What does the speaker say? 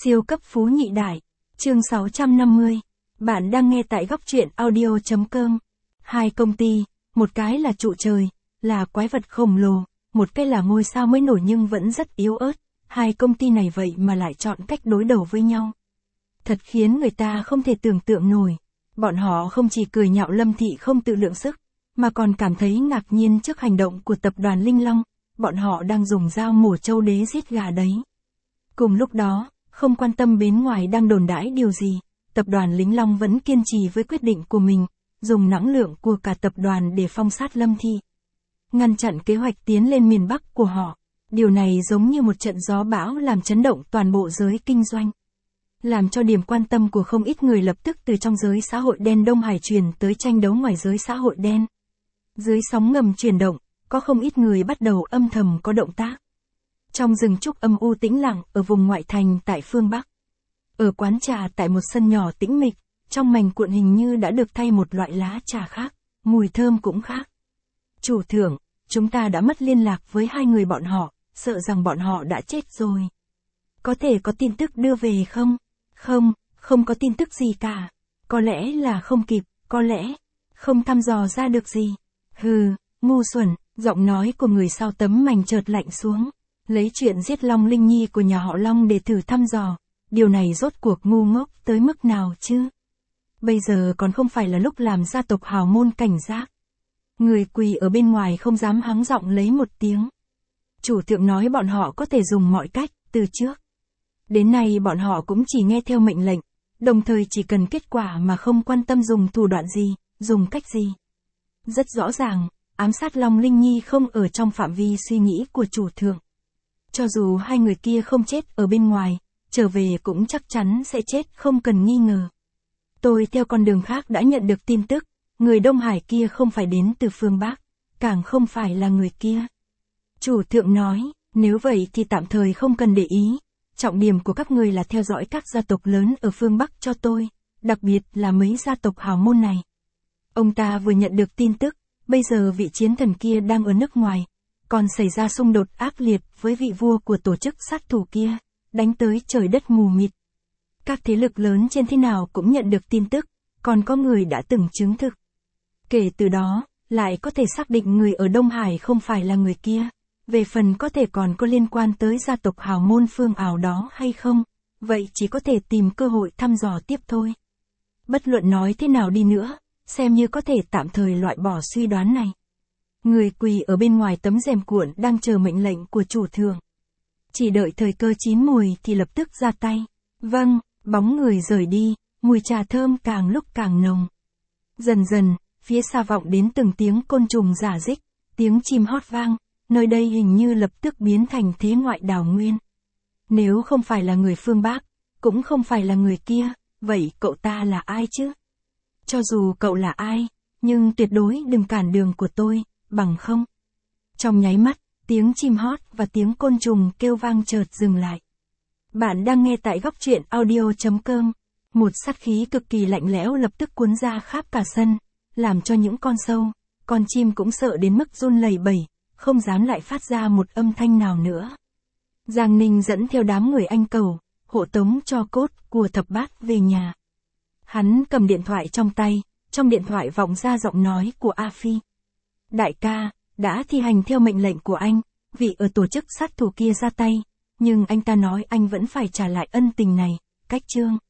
Siêu cấp phú nhị đại. Chương 650. Bạn đang nghe tại góc truyện audio.com. Hai công ty, một cái là trụ trời, là quái vật khổng lồ, một cái là ngôi sao mới nổi nhưng vẫn rất yếu ớt. Hai công ty này vậy mà lại chọn cách đối đầu với nhau. Thật khiến người ta không thể tưởng tượng nổi. Bọn họ không chỉ cười nhạo Lâm Thị không tự lượng sức, mà còn cảm thấy ngạc nhiên trước hành động của tập đoàn Linh Long. Bọn họ đang dùng dao mổ trâu đế giết gà đấy. Cùng lúc đó, không quan tâm bên ngoài đang đồn đãi điều gì, tập đoàn Linh Long vẫn kiên trì với quyết định của mình, dùng năng lượng của cả tập đoàn để phong sát Lâm Thị. Ngăn chặn kế hoạch tiến lên miền Bắc của họ. Điều này giống như một trận gió bão làm chấn động toàn bộ giới kinh doanh. Làm cho điểm quan tâm của không ít người lập tức từ trong giới xã hội đen Đông Hải truyền tới tranh đấu ngoài giới xã hội đen. Dưới sóng ngầm chuyển động, có không ít người bắt đầu âm thầm có động tác. Trong rừng trúc âm u tĩnh lặng ở vùng ngoại thành tại phương Bắc. Ở quán trà tại một sân nhỏ tĩnh mịch, trong mành cuộn hình như đã được thay một loại lá trà khác, mùi thơm cũng khác. Chủ thượng, chúng ta đã mất liên lạc với hai người bọn họ, sợ rằng bọn họ đã chết rồi. Có thể có tin tức đưa về không? Không có tin tức gì cả. Có lẽ là không kịp, có lẽ không thăm dò ra được gì. Hừ, ngu xuẩn, giọng nói của người sau tấm mành chợt lạnh xuống. Lấy chuyện giết Long Linh Nhi của nhà họ Long để thử thăm dò. Điều này rốt cuộc ngu ngốc tới mức nào chứ? Bây giờ còn không phải là lúc làm gia tộc hào môn cảnh giác. Người quỳ ở bên ngoài không dám hắng giọng lấy một tiếng. Chủ thượng nói bọn họ có thể dùng mọi cách, từ trước đến nay bọn họ cũng chỉ nghe theo mệnh lệnh, đồng thời chỉ cần kết quả mà không quan tâm dùng thủ đoạn gì, dùng cách gì. Rất rõ ràng, ám sát Long Linh Nhi không ở trong phạm vi suy nghĩ của chủ thượng. Cho dù hai người kia không chết ở bên ngoài, trở về cũng chắc chắn sẽ chết không cần nghi ngờ. Tôi theo con đường khác đã nhận được tin tức, người Đông Hải kia không phải đến từ phương Bắc, càng không phải là người kia. Chủ thượng nói, nếu vậy thì tạm thời không cần để ý, trọng điểm của các người là theo dõi các gia tộc lớn ở phương Bắc cho tôi, đặc biệt là mấy gia tộc hào môn này. Ông ta vừa nhận được tin tức, bây giờ vị chiến thần kia đang ở nước ngoài, còn xảy ra xung đột ác liệt với vị vua của tổ chức sát thủ kia, đánh tới trời đất mù mịt. Các thế lực lớn trên thế nào cũng nhận được tin tức, còn có người đã từng chứng thực. Kể từ đó, lại có thể xác định người ở Đông Hải không phải là người kia. Về phần có thể còn có liên quan tới gia tộc hào môn phương ảo đó hay không, vậy chỉ có thể tìm cơ hội thăm dò tiếp thôi. Bất luận nói thế nào đi nữa, xem như có thể tạm thời loại bỏ suy đoán này. Người quỳ ở bên ngoài tấm rèm cuộn đang chờ mệnh lệnh của chủ thượng. Chỉ đợi thời cơ chín mùi thì lập tức ra tay. Vâng, bóng người rời đi, mùi trà thơm càng lúc càng nồng. Dần dần, phía xa vọng đến từng tiếng côn trùng rả rích, tiếng chim hót vang, nơi đây hình như lập tức biến thành thế ngoại đảo nguyên. Nếu không phải là người phương Bắc, cũng không phải là người kia, vậy cậu ta là ai chứ? Cho dù cậu là ai, nhưng tuyệt đối đừng cản đường của tôi, bằng không. Trong nháy mắt, tiếng chim hót và tiếng côn trùng kêu vang chợt dừng lại. Bạn đang nghe tại góc truyện audio.com. Một sát khí cực kỳ lạnh lẽo lập tức cuốn ra khắp cả sân, làm cho những con sâu, con chim cũng sợ đến mức run lẩy bẩy, không dám lại phát ra một âm thanh nào nữa. Giang Ninh dẫn theo đám người Anh Cầu, hộ tống cho cốt của Thập Bát về nhà. Hắn cầm điện thoại trong tay, trong điện thoại vọng ra giọng nói của A Phi. Đại ca, đã thi hành theo mệnh lệnh của anh, vị ở tổ chức sát thủ kia ra tay, nhưng anh ta nói anh vẫn phải trả lại ân tình này, cách chương.